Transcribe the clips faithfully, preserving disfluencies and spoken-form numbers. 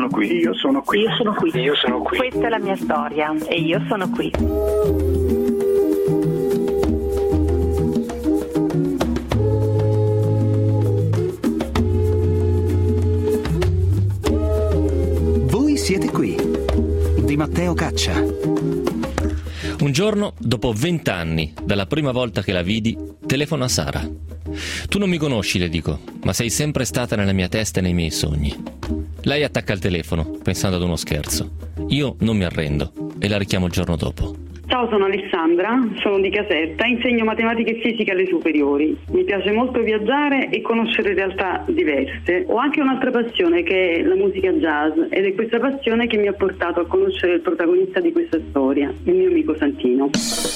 sono qui. Io sono qui. Io sono qui. Io sono qui. Questa è la mia storia e io sono qui. Voi siete qui. Di Matteo Caccia. Un giorno, dopo vent'anni, dalla prima volta che la vidi, telefono a Sara. Tu non mi conosci, le dico, ma sei sempre stata nella mia testa e nei miei sogni. Lei attacca il telefono, pensando ad uno scherzo. Io non mi arrendo e la richiamo il giorno dopo. Ciao, sono Alessandra, sono di Caserta, insegno matematica e fisica alle superiori. Mi piace molto viaggiare e conoscere realtà diverse. Ho anche un'altra passione che è la musica jazz ed è questa passione che mi ha portato a conoscere il protagonista di questa storia, il mio amico Santino.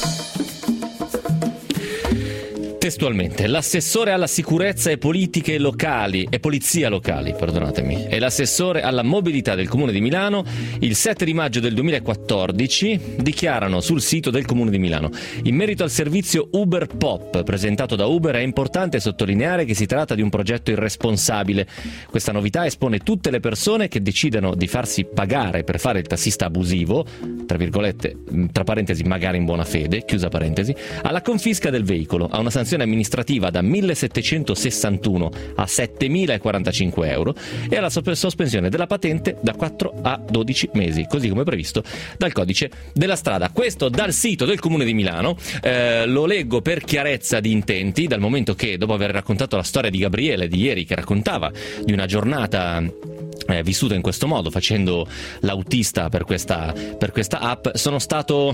Testualmente, l'assessore alla sicurezza e politiche locali e polizia locali, perdonatemi, e l'assessore alla mobilità del Comune di Milano il sette di maggio del duemilaquattordici dichiarano sul sito del Comune di Milano: in merito al servizio Uber Pop presentato da Uber è importante sottolineare che si tratta di un progetto irresponsabile. Questa novità espone tutte le persone che decidano di farsi pagare per fare il tassista abusivo, tra virgolette, tra parentesi magari in buona fede, chiusa parentesi, alla confisca del veicolo, a una sanzione amministrativa da millesettecentosessantuno a settemilaquarantacinque euro e alla sospensione della patente da quattro a dodici mesi, così come previsto dal codice della strada. Questo dal sito del Comune di Milano. Eh, lo leggo per chiarezza di intenti, dal momento che, dopo aver raccontato la storia di Gabriele di ieri, che raccontava di una giornata eh, vissuta in questo modo, facendo l'autista per questa, per questa app, sono stato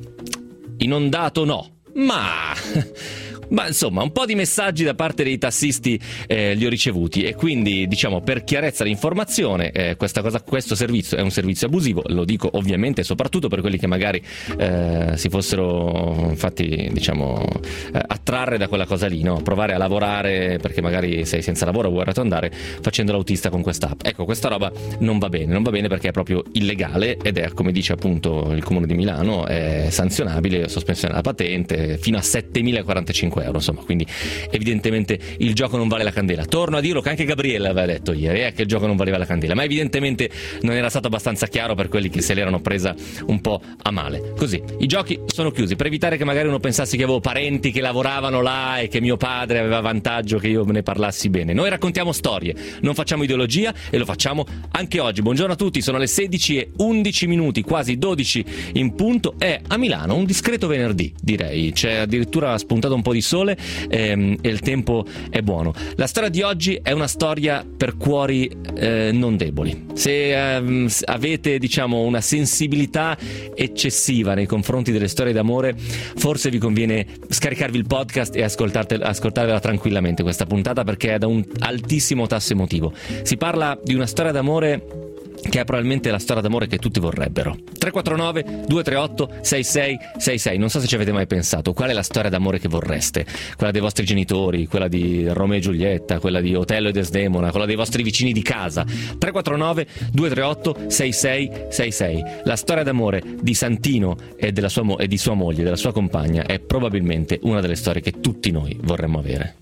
inondato, no, ma... Ma insomma, un po' di messaggi da parte dei tassisti eh, li ho ricevuti e quindi, diciamo, per chiarezza di informazione, eh, questa cosa, questo servizio è un servizio abusivo, lo dico ovviamente soprattutto per quelli che magari eh, si fossero, infatti, diciamo, eh, attrarre da quella cosa lì, no? Provare a lavorare perché magari sei senza lavoro o vuoi arrotondare facendo l'autista con questa app. Ecco, questa roba non va bene, non va bene perché è proprio illegale ed è, come dice appunto il Comune di Milano, è sanzionabile, sospensione della patente fino a settemilaquarantacinque euro, insomma, quindi evidentemente il gioco non vale la candela. Torno a dirlo che anche Gabriele aveva detto ieri, eh, che il gioco non valeva la candela, ma evidentemente non era stato abbastanza chiaro per quelli che se l'erano presa un po' a male. Così, i giochi sono chiusi, per evitare che magari uno pensasse che avevo parenti che lavoravano là e che mio padre aveva vantaggio che io ne parlassi bene. Noi raccontiamo storie, non facciamo ideologia e lo facciamo anche oggi. Buongiorno a tutti, sono le sedici e undici minuti, quasi dodici in punto. È a Milano un discreto venerdì, direi, c'è addirittura spuntato un po' di sole ehm, e il tempo è buono. La storia di oggi è una storia per cuori eh, non deboli. Se ehm, avete, diciamo, una sensibilità eccessiva nei confronti delle storie d'amore, forse vi conviene scaricarvi il podcast e ascoltarvela tranquillamente questa puntata, perché è da un altissimo tasso emotivo. Si parla di una storia d'amore che è probabilmente la storia d'amore che tutti vorrebbero. Tre quattro nove due tre otto sei sei sei sei. Non so se ci avete mai pensato qual è la storia d'amore che vorreste, quella dei vostri genitori, quella di Romeo e Giulietta, quella di Otello e Desdemona, quella dei vostri vicini di casa. Tre quattro nove due tre otto sei sei sei sei. La storia d'amore di Santino e, della sua mo- e di sua moglie, della sua compagna, è probabilmente una delle storie che tutti noi vorremmo avere.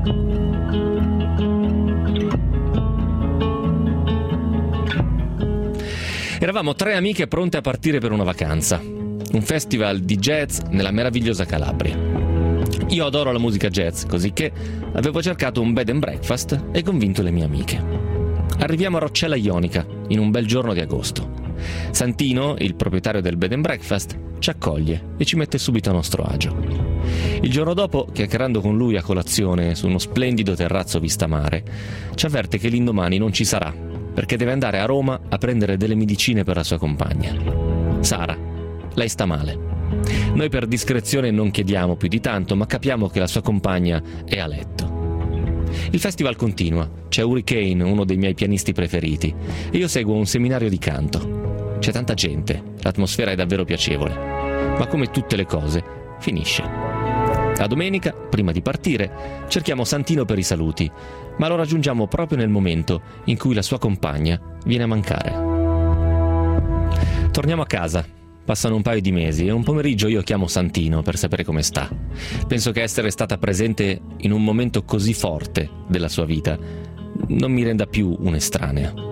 Eravamo tre amiche pronte a partire per una vacanza, un festival di jazz nella meravigliosa Calabria. Io adoro la musica jazz, così che avevo cercato un bed and breakfast e convinto le mie amiche. Arriviamo a Roccella Ionica in un bel giorno di agosto. Santino, il proprietario del bed and breakfast, ci accoglie e ci mette subito a nostro agio. Il giorno dopo, chiacchierando con lui a colazione su uno splendido terrazzo vista mare, ci avverte che l'indomani non ci sarà, perché deve andare a Roma a prendere delle medicine per la sua compagna. Sara, lei sta male. Noi per discrezione non chiediamo più di tanto, ma capiamo che la sua compagna è a letto. Il festival continua, c'è Hurricane, uno dei miei pianisti preferiti, e io seguo un seminario di canto. C'è tanta gente, l'atmosfera è davvero piacevole, ma come tutte le cose, finisce. La domenica, prima di partire, cerchiamo Santino per i saluti, ma lo raggiungiamo proprio nel momento in cui la sua compagna viene a mancare. Torniamo a casa, passano un paio di mesi e un pomeriggio io chiamo Santino per sapere come sta. Penso che essere stata presente in un momento così forte della sua vita non mi renda più un'estranea.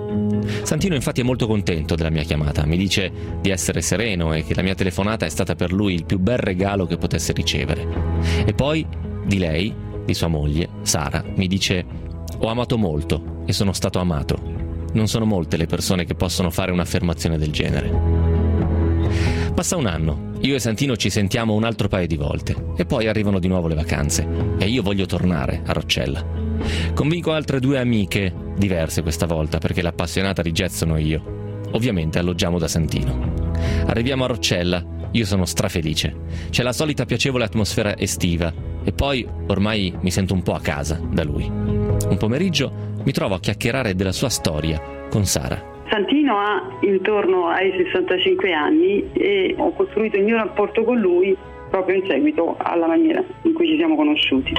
Santino infatti è molto contento della mia chiamata, mi dice di essere sereno e che la mia telefonata è stata per lui il più bel regalo che potesse ricevere. E poi di lei, di sua moglie, Sara, mi dice: ho amato molto e sono stato amato. Non sono molte le persone che possono fare un'affermazione del genere. Passa un anno, io e Santino ci sentiamo un altro paio di volte e poi arrivano di nuovo le vacanze e io voglio tornare a Roccella. Convinco altre due amiche, diverse questa volta perché l'appassionata di jazz sono io. Ovviamente alloggiamo da Santino. Arriviamo a Roccella, io sono strafelice. C'è la solita piacevole atmosfera estiva e poi ormai mi sento un po' a casa da lui. Un pomeriggio mi trovo a chiacchierare della sua storia con Sara. Santino ha intorno ai sessantacinque anni e ho costruito il mio rapporto con lui proprio in seguito alla maniera in cui ci siamo conosciuti.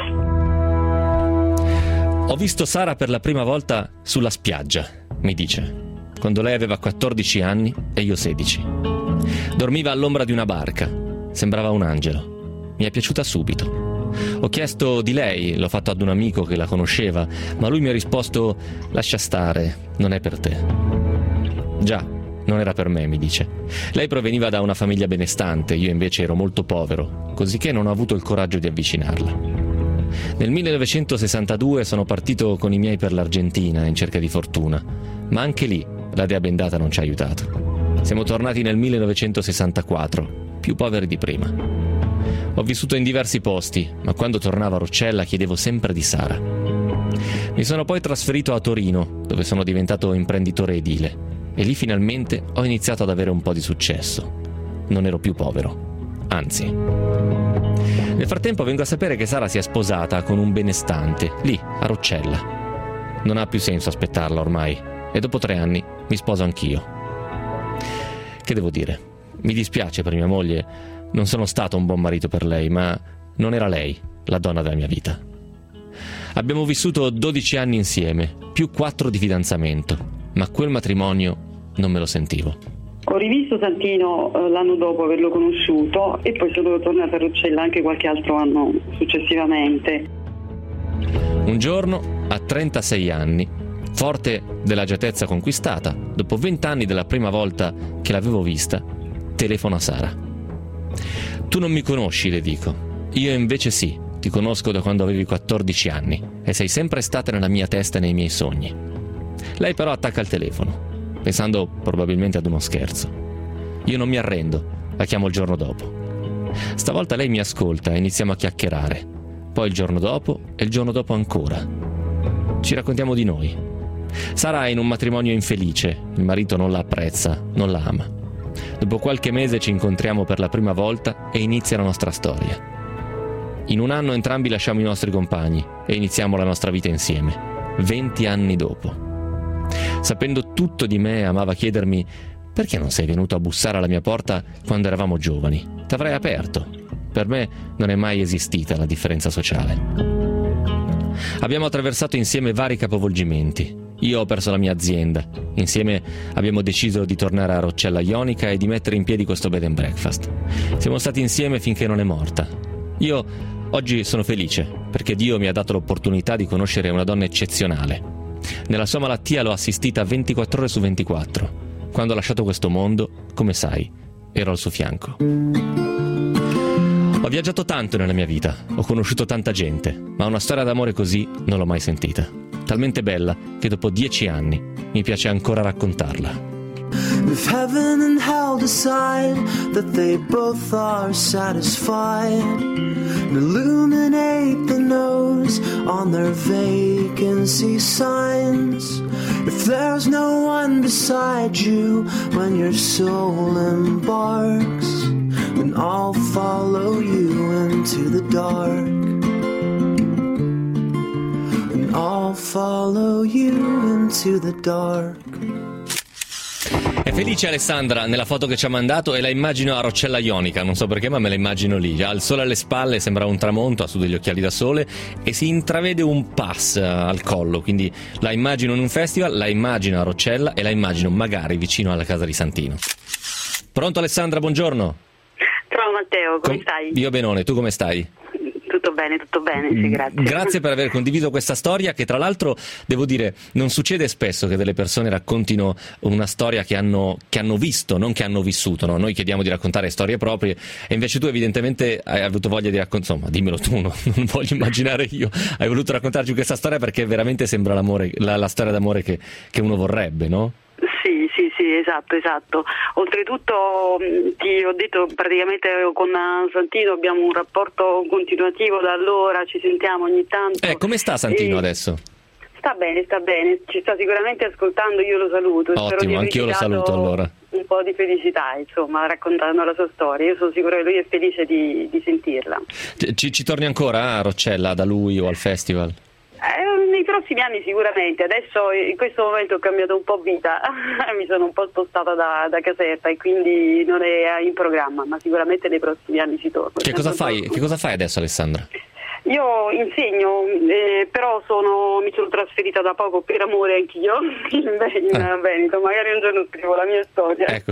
Ho visto Sara per la prima volta sulla spiaggia, mi dice, quando lei aveva quattordici anni e io sedici. Dormiva all'ombra di una barca, sembrava un angelo. Mi è piaciuta subito. Ho chiesto di lei, l'ho fatto ad un amico che la conosceva, ma lui mi ha risposto: lascia stare, non è per te. Già, non era per me, mi dice. Lei proveniva da una famiglia benestante, io invece ero molto povero, cosicché non ho avuto il coraggio di avvicinarla. Nel millenovecentosessantadue sono partito con i miei per l'Argentina in cerca di fortuna, ma anche lì la dea bendata non ci ha aiutato. Siamo tornati nel millenovecentosessantaquattro, più poveri di prima. Ho vissuto in diversi posti, ma quando tornavo a Roccella chiedevo sempre di Sara. Mi sono poi trasferito a Torino, dove sono diventato imprenditore edile, e lì finalmente ho iniziato ad avere un po' di successo. Non ero più povero, anzi. Nel frattempo vengo a sapere che Sara si è sposata con un benestante, lì, a Roccella. Non ha più senso aspettarla ormai, e dopo tre anni mi sposo anch'io. Che devo dire? Mi dispiace per mia moglie, non sono stato un buon marito per lei, ma non era lei la donna della mia vita. Abbiamo vissuto dodici anni insieme, più quattro di fidanzamento, ma quel matrimonio non me lo sentivo. Ho rivisto Santino eh, l'anno dopo averlo conosciuto e poi sono tornata a Roccella anche qualche altro anno successivamente. Un giorno, a trentasei anni, forte dell'agiatezza conquistata, dopo vent'anni dalla prima volta che l'avevo vista, telefono a Sara. Tu non mi conosci, le dico. Io invece sì, ti conosco da quando avevi quattordici anni e sei sempre stata nella mia testa e nei miei sogni. Lei però attacca il telefono, pensando probabilmente ad uno scherzo. Io non mi arrendo, la chiamo il giorno dopo. Stavolta lei mi ascolta e iniziamo a chiacchierare. Poi il giorno dopo e il giorno dopo ancora. Ci raccontiamo di noi. Sara è in un matrimonio infelice, il marito non la apprezza, non la ama. Dopo qualche mese ci incontriamo per la prima volta e inizia la nostra storia. In un anno entrambi lasciamo i nostri compagni e iniziamo la nostra vita insieme, venti anni dopo. Sapendo tutto di me, amava chiedermi: perché non sei venuto a bussare alla mia porta quando eravamo giovani? T'avrei aperto. Per me non è mai esistita la differenza sociale. Abbiamo attraversato insieme vari capovolgimenti. Io ho perso la mia azienda. Insieme abbiamo deciso di tornare a Roccella Ionica e di mettere in piedi questo bed and breakfast. Siamo stati insieme finché non è morta. Io oggi sono felice perché Dio mi ha dato l'opportunità di conoscere una donna eccezionale. Nella sua malattia l'ho assistita ventiquattro ore su ventiquattro. Quando ho lasciato questo mondo, come sai, ero al suo fianco. Ho viaggiato tanto nella mia vita, ho conosciuto tanta gente, ma una storia d'amore così non l'ho mai sentita. Talmente bella che dopo dieci anni mi piace ancora raccontarla. If heaven and hell decide that they both are satisfied, and illuminate the nose on their vacancy signs. If there's no one beside you when your soul embarks, then I'll follow you into the dark. And I'll follow you into the dark. È felice Alessandra nella foto che ci ha mandato e la immagino a Roccella Ionica, non so perché ma me la immagino lì, ha il sole alle spalle, sembra un tramonto, ha su degli occhiali da sole e si intravede un pass al collo, quindi la immagino in un festival, la immagino a Roccella e la immagino magari vicino alla casa di Santino. Pronto Alessandra, buongiorno. Ciao Matteo, come Com- stai? Io benone, tu come stai? Tutto bene, tutto bene, sì, grazie. Grazie per aver condiviso questa storia che tra l'altro, devo dire, non succede spesso che delle persone raccontino una storia che hanno, che hanno visto, non che hanno vissuto, no? Noi chiediamo di raccontare storie proprie e invece tu evidentemente hai avuto voglia di raccontare, insomma, dimmelo tu, no? Non voglio immaginare io, hai voluto raccontarci questa storia perché veramente sembra l'amore, la, la storia d'amore che, che uno vorrebbe, no? Sì, sì, sì, esatto, esatto. Oltretutto ti ho detto praticamente con Santino abbiamo un rapporto continuativo da allora, ci sentiamo ogni tanto. Eh, come sta Santino e... adesso? Sta bene, sta bene, ci sta sicuramente ascoltando, io lo saluto. Ottimo, anch'io lo saluto allora. Un po' di felicità, insomma, raccontando la sua storia. Io sono sicura che lui è felice di, di sentirla. Ci, ci torni ancora a Roccella, da lui o al festival? Eh, nei prossimi anni sicuramente, adesso in questo momento ho cambiato un po' vita, mi sono un po' spostata da, da Caserta e quindi non è in programma, ma sicuramente nei prossimi anni ci torno. Che cosa fai, che cosa fai adesso, Alessandra? Io insegno, eh, però sono, mi sono trasferita da poco per amore anch'io in, in ah. Veneto, magari un giorno scrivo la mia storia. Ecco,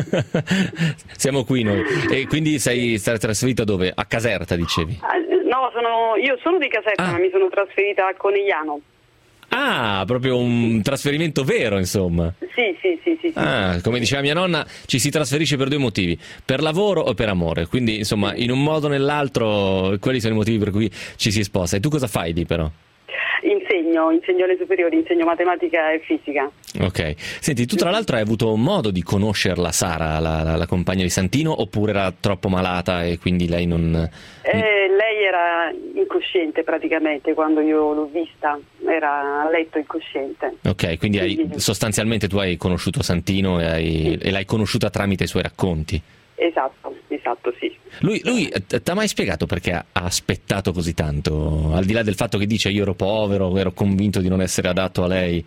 siamo qui noi. E quindi sei stata trasferita dove? A Caserta, dicevi? No, sono, io sono di Caserta, ah. ma mi sono trasferita a Conegliano. Ah, proprio un trasferimento vero, insomma. Sì, sì, sì, sì, sì. Ah, come diceva mia nonna, ci si trasferisce per due motivi, per lavoro o per amore. Quindi, insomma, in un modo o nell'altro, quelli sono i motivi per cui ci si sposta. E tu cosa fai lì, però? Insegno, insegno alle superiori, insegno matematica e fisica. Ok. Senti, tu tra l'altro hai avuto modo di conoscerla, Sara, la, la, la compagna di Santino, oppure era troppo malata e quindi lei non... Eh, lei era incosciente praticamente quando io l'ho vista, era a letto incosciente. Ok, quindi hai, sostanzialmente tu hai conosciuto Santino e, hai, sì. e l'hai conosciuta tramite i suoi racconti. Esatto, esatto, sì. Lui, lui ti ha mai spiegato perché ha aspettato così tanto? Al di là del fatto che dice io ero povero, ero convinto di non essere adatto a lei.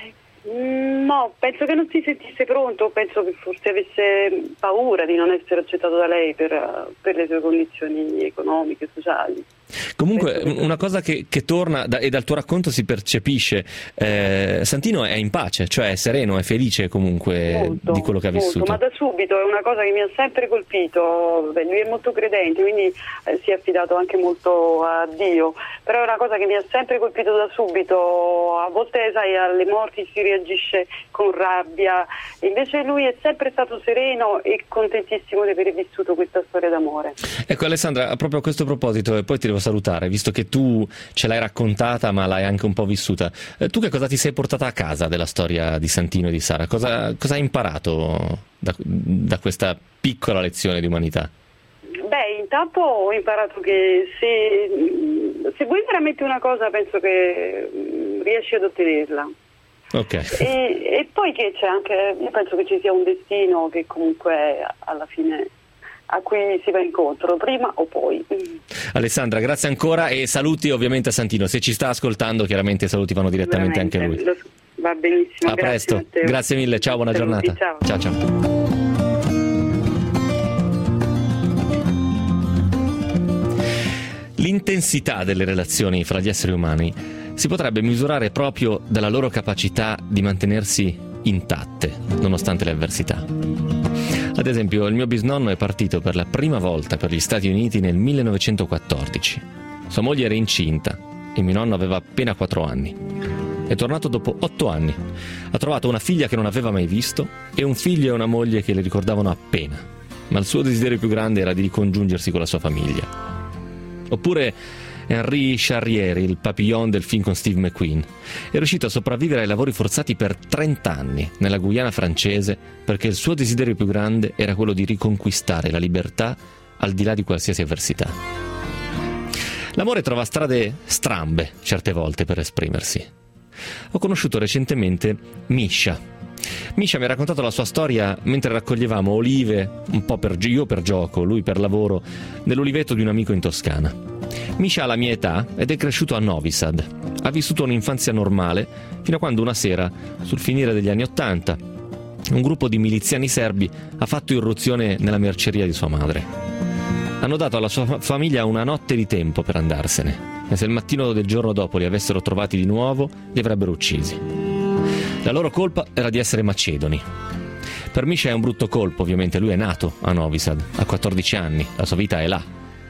No, penso che non si sentisse pronto, penso che forse avesse paura di non essere accettato da lei per, per le sue condizioni economiche, sociali. Comunque una cosa che, che torna da, e dal tuo racconto si percepisce, eh, Santino è in pace, cioè è sereno, è felice comunque molto, di quello che ha molto, vissuto. Ma da subito è una cosa che mi ha sempre colpito. Beh, lui è molto credente, quindi eh, si è affidato anche molto a Dio, però è una cosa che mi ha sempre colpito da subito. A volte sai, alle morti si reagisce con rabbia, invece lui è sempre stato sereno e contentissimo di aver vissuto questa storia d'amore. Ecco Alessandra, proprio a questo proposito, e poi ti devo salutare, visto che tu ce l'hai raccontata ma l'hai anche un po' vissuta, eh, tu che cosa ti sei portata a casa della storia di Santino e di Sara? Cosa, cosa hai imparato da, da questa piccola lezione di umanità? Beh, intanto ho imparato che se, se vuoi veramente una cosa penso che riesci ad ottenerla. Okay. E, e poi che c'è anche, io penso che ci sia un destino che comunque alla fine a cui si va incontro, prima o poi. Alessandra, grazie ancora e saluti ovviamente a Santino. Se ci sta ascoltando, chiaramente i saluti vanno direttamente veramente, anche a lui. Lo, va benissimo. A grazie, presto, Matteo. Grazie mille, ciao, buona saluti, giornata. Ciao, ciao. ciao. L'intensità delle relazioni fra gli esseri umani si potrebbe misurare proprio dalla loro capacità di mantenersi intatte, nonostante le avversità. Ad esempio, il mio bisnonno è partito per la prima volta per gli Stati Uniti nel millenovecentoquattordici. Sua moglie era incinta e mio nonno aveva appena quattro anni. È tornato dopo otto anni. Ha trovato una figlia che non aveva mai visto e un figlio e una moglie che le ricordavano appena. Ma il suo desiderio più grande era di ricongiungersi con la sua famiglia. Oppure Henri Charrieri, il papillon del film con Steve McQueen, è riuscito a sopravvivere ai lavori forzati per trenta anni nella Guyana francese perché il suo desiderio più grande era quello di riconquistare la libertà al di là di qualsiasi avversità. L'amore trova strade strambe certe volte per esprimersi. Ho conosciuto recentemente Misha. Misha mi ha raccontato la sua storia mentre raccoglievamo olive, un po' per io per gioco, lui per lavoro, nell'oliveto di un amico in Toscana. Misha ha la mia età ed è cresciuto a Novi Sad. Ha vissuto un'infanzia normale fino a quando una sera, sul finire degli anni Ottanta, un gruppo di miliziani serbi ha fatto irruzione nella merceria di sua madre. Hanno dato alla sua famiglia una notte di tempo per andarsene e se il mattino del giorno dopo li avessero trovati di nuovo, li avrebbero uccisi. La loro colpa era di essere macedoni. Per Misha è un brutto colpo, ovviamente, lui è nato a Novi Sad, ha quattordici anni, la sua vita è là.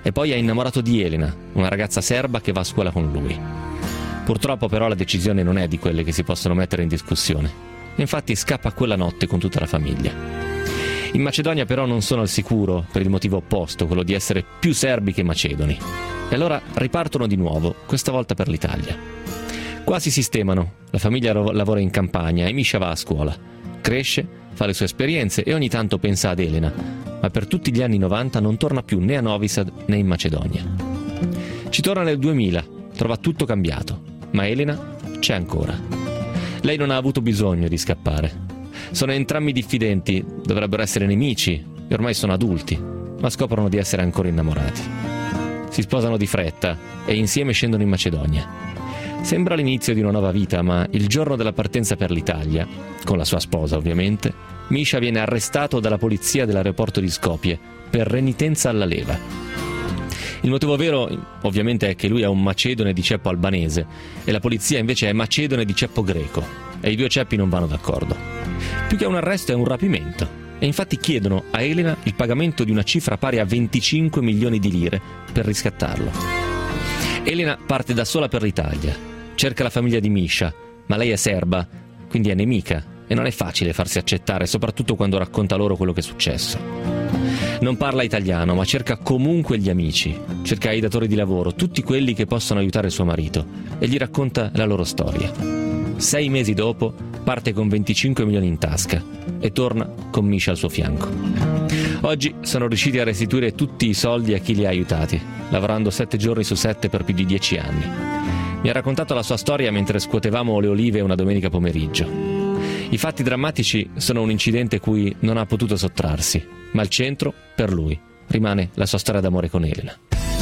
e poi è innamorato di Elena, una ragazza serba che va a scuola con lui. Purtroppo però la decisione non è di quelle che si possono mettere in discussione. Infatti scappa quella notte con tutta la famiglia. In Macedonia però non sono al sicuro per il motivo opposto, quello di essere più serbi che macedoni. E allora ripartono di nuovo, questa volta per l'Italia. Qua si sistemano, la famiglia lavora in campagna e Misha va a scuola. Cresce, fa le sue esperienze e ogni tanto pensa ad Elena, ma per tutti gli anni novanta non torna più né a Novi Sad né in Macedonia. Ci torna nel duemila, trova tutto cambiato, ma Elena c'è ancora. Lei non ha avuto bisogno di scappare. Sono entrambi diffidenti, dovrebbero essere nemici e ormai sono adulti, ma scoprono di essere ancora innamorati. Si sposano di fretta e insieme scendono in Macedonia. Sembra l'inizio di una nuova vita, ma il giorno della partenza per l'Italia, con la sua sposa ovviamente, Misha viene arrestato dalla polizia dell'aeroporto di Skopje per renitenza alla leva. Il motivo vero ovviamente è che lui è un macedone di ceppo albanese e la polizia invece è macedone di ceppo greco, e i due ceppi non vanno d'accordo. Più che un arresto è un rapimento, e infatti chiedono a Elena il pagamento di una cifra pari a venticinque milioni di lire per riscattarlo. Elena parte da sola per l'Italia. Cerca la famiglia di Misha, ma lei è serba, quindi è nemica e non è facile farsi accettare, soprattutto quando racconta loro quello che è successo. Non parla italiano, ma cerca comunque gli amici, cerca i datori di lavoro, tutti quelli che possono aiutare suo marito, e gli racconta la loro storia. Sei mesi dopo parte con venticinque milioni in tasca e torna con Misha al suo fianco. Oggi sono riusciti a restituire tutti i soldi a chi li ha aiutati, lavorando sette giorni su sette per più di dieci anni. Mi ha raccontato la sua storia mentre scuotevamo le olive una domenica pomeriggio. I fatti drammatici sono un incidente cui non ha potuto sottrarsi, ma al centro, per lui, rimane la sua storia d'amore con Elena.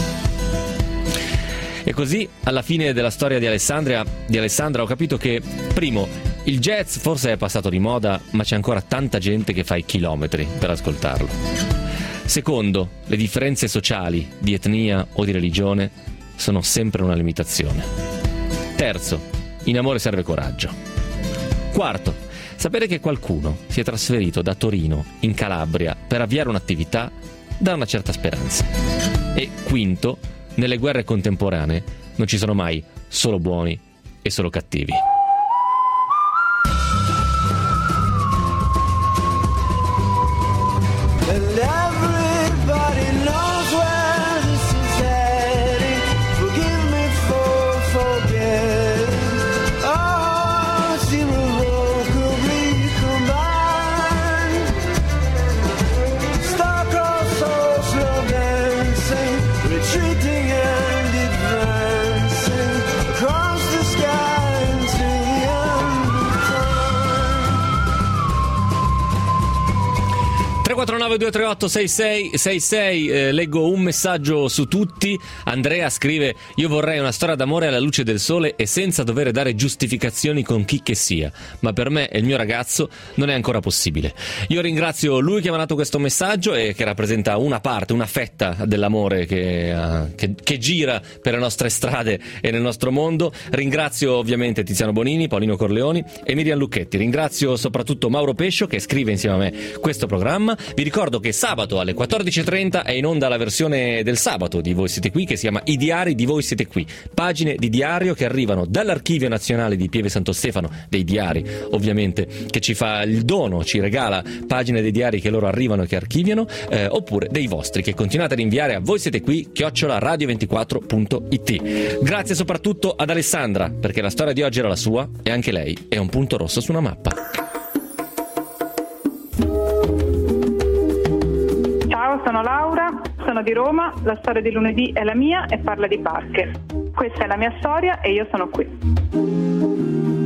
E così, alla fine della storia di Alessandria, di Alessandra, ho capito che, primo, il jazz forse è passato di moda, ma c'è ancora tanta gente che fa i chilometri per ascoltarlo. Secondo, le differenze sociali, di etnia o di religione, sono sempre una limitazione. Terzo, in amore serve coraggio. Quarto, sapere che qualcuno si è trasferito da Torino in Calabria per avviare un'attività dà una certa speranza. E quinto, nelle guerre contemporanee non ci sono mai solo buoni e solo cattivi. quattro nove due tre otto sei sei sei sei, eh, leggo un messaggio su tutti. Andrea scrive: io vorrei una storia d'amore alla luce del sole e senza dover dare giustificazioni con chi che sia, ma per me e il mio ragazzo non è ancora possibile. Io ringrazio lui che mi ha mandato questo messaggio e che rappresenta una parte, una fetta dell'amore che, uh, che, che gira per le nostre strade e nel nostro mondo. Ringrazio ovviamente Tiziano Bonini, Paolino Corleoni e Miriam Lucchetti. Ringrazio soprattutto Mauro Pescio che scrive insieme a me questo programma. Vi ricordo che sabato alle quattordici e trenta è in onda la versione del sabato di Voi Siete Qui, che si chiama I Diari di Voi Siete Qui, pagine di diario che arrivano dall'Archivio Nazionale di Pieve Santo Stefano, dei diari ovviamente, che ci fa il dono, ci regala pagine dei diari che loro arrivano e che archiviano, eh, oppure dei vostri che continuate ad inviare a Voi Siete Qui chiocciola radio ventiquattro punto it. Grazie soprattutto ad Alessandra, perché la storia di oggi era la sua e anche lei è un punto rosso su una mappa. Ciao, sono Laura, sono di Roma, la storia di lunedì è la mia e parla di barche. Questa è la mia storia e io sono qui.